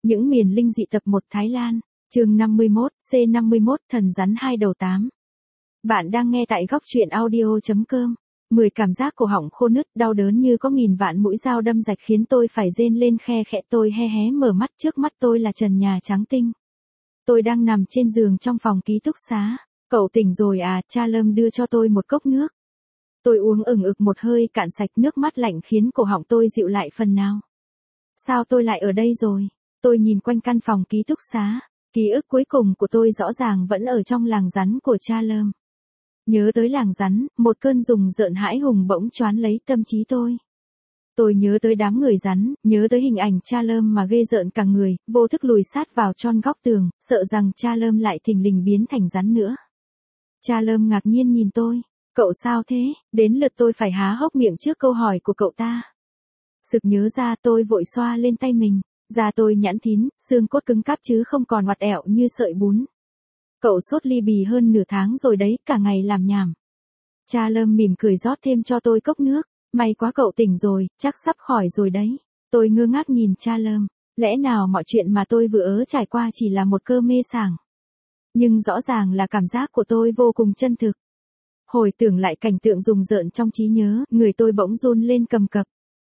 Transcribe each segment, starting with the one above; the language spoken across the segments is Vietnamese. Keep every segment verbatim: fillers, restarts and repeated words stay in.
Những miền linh dị tập một Thái Lan, chương năm mươi mốt, C năm mươi mốt thần rắn hai đầu tám. Bạn đang nghe tại góc truyện audio.com. mười cảm giác cổ họng khô nứt, đau đớn như có nghìn vạn mũi dao đâm rạch khiến tôi phải rên lên khe khẽ. Tôi hé hé mở mắt, trước mắt tôi là trần nhà trắng tinh. Tôi đang nằm trên giường trong phòng ký túc xá. Cậu tỉnh rồi à? Cha Lâm đưa cho tôi một cốc nước. Tôi uống ừng ực một hơi cạn sạch, nước mắt lạnh khiến cổ họng tôi dịu lại phần nào. Sao tôi lại ở đây rồi? Tôi nhìn quanh căn phòng ký túc xá. Ký ức cuối cùng của tôi rõ ràng vẫn ở trong làng rắn của cha Lâm. Nhớ tới làng rắn, một cơn rùng rợn hãi hùng bỗng choán lấy tâm trí tôi. Tôi nhớ tới đám người rắn, nhớ tới hình ảnh cha Lâm mà ghê rợn cả người, vô thức lùi sát vào tron góc tường, sợ rằng cha Lâm lại thình lình biến thành rắn nữa. Cha Lâm ngạc nhiên nhìn tôi. Cậu sao thế? Đến lượt tôi phải há hốc miệng trước câu hỏi của cậu ta. Sực nhớ ra, tôi vội xoa lên tay mình. Da tôi nhẵn thín, xương cốt cứng cáp chứ không còn oặt ẹo như sợi bún. Cậu sốt ly bì hơn nửa tháng rồi đấy, cả ngày làm nhảm. Cha Lâm mỉm cười rót thêm cho tôi cốc nước. May quá cậu tỉnh rồi, chắc sắp khỏi rồi đấy. Tôi ngơ ngác nhìn cha Lâm. Lẽ nào mọi chuyện mà tôi vừa ớ trải qua chỉ là một cơn mê sảng? Nhưng rõ ràng là cảm giác của tôi vô cùng chân thực. Hồi tưởng lại cảnh tượng rùng rợn trong trí nhớ, người tôi bỗng run lên cầm cập.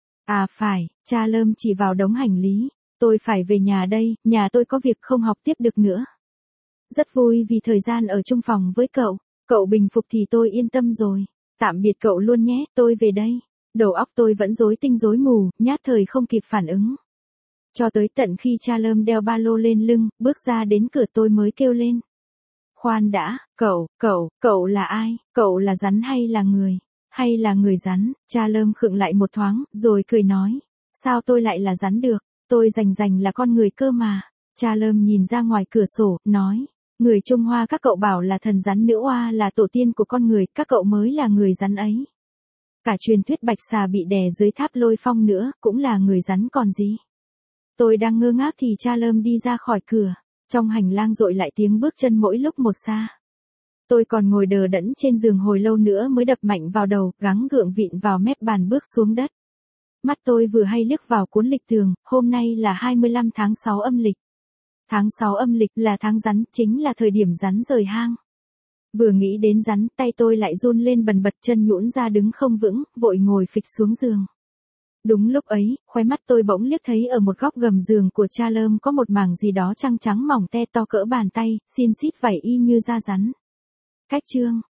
À phải, cha Lâm chỉ vào đống hành lý. Tôi phải về nhà đây, nhà tôi có việc không học tiếp được nữa. Rất vui vì thời gian ở chung phòng với cậu. Cậu bình phục thì tôi yên tâm rồi. Tạm biệt cậu luôn nhé, tôi về đây. Đầu óc tôi vẫn rối tinh rối mù, nhát thời không kịp phản ứng. Cho tới tận khi cha Lâm đeo ba lô lên lưng, bước ra đến cửa tôi mới kêu lên. Khoan đã, cậu, cậu, cậu là ai? Cậu là rắn hay là người? Hay là người rắn? Cha Lâm khựng lại một thoáng, rồi cười nói. Sao tôi lại là rắn được? Tôi rành rành là con người cơ mà. Cha Lâm nhìn ra ngoài cửa sổ, nói. Người Trung Hoa các cậu bảo là thần rắn nữ oa là tổ tiên của con người, các cậu mới là người rắn ấy. Cả truyền thuyết bạch xà bị đè dưới tháp Lôi Phong nữa, cũng là người rắn còn gì. Tôi đang ngơ ngác thì cha Lâm đi ra khỏi cửa. Trong hành lang dội lại tiếng bước chân mỗi lúc một xa. Tôi còn ngồi đờ đẫn trên giường hồi lâu nữa mới đập mạnh vào đầu, gắng gượng vịn vào mép bàn bước xuống đất. Mắt tôi vừa hay liếc vào cuốn lịch tường, hôm nay là hai mươi lăm tháng sáu âm lịch. Tháng sáu âm lịch là tháng rắn, chính là thời điểm rắn rời hang. Vừa nghĩ đến rắn, tay tôi lại run lên bần bật, chân nhũn ra đứng không vững, vội ngồi phịch xuống giường. Đúng lúc ấy, khóe mắt tôi bỗng liếc thấy ở một góc gầm giường của cha Lâm có một mảng gì đó trắng trắng mỏng te to cỡ bàn tay, xin xít vảy y như da rắn. Cách chương,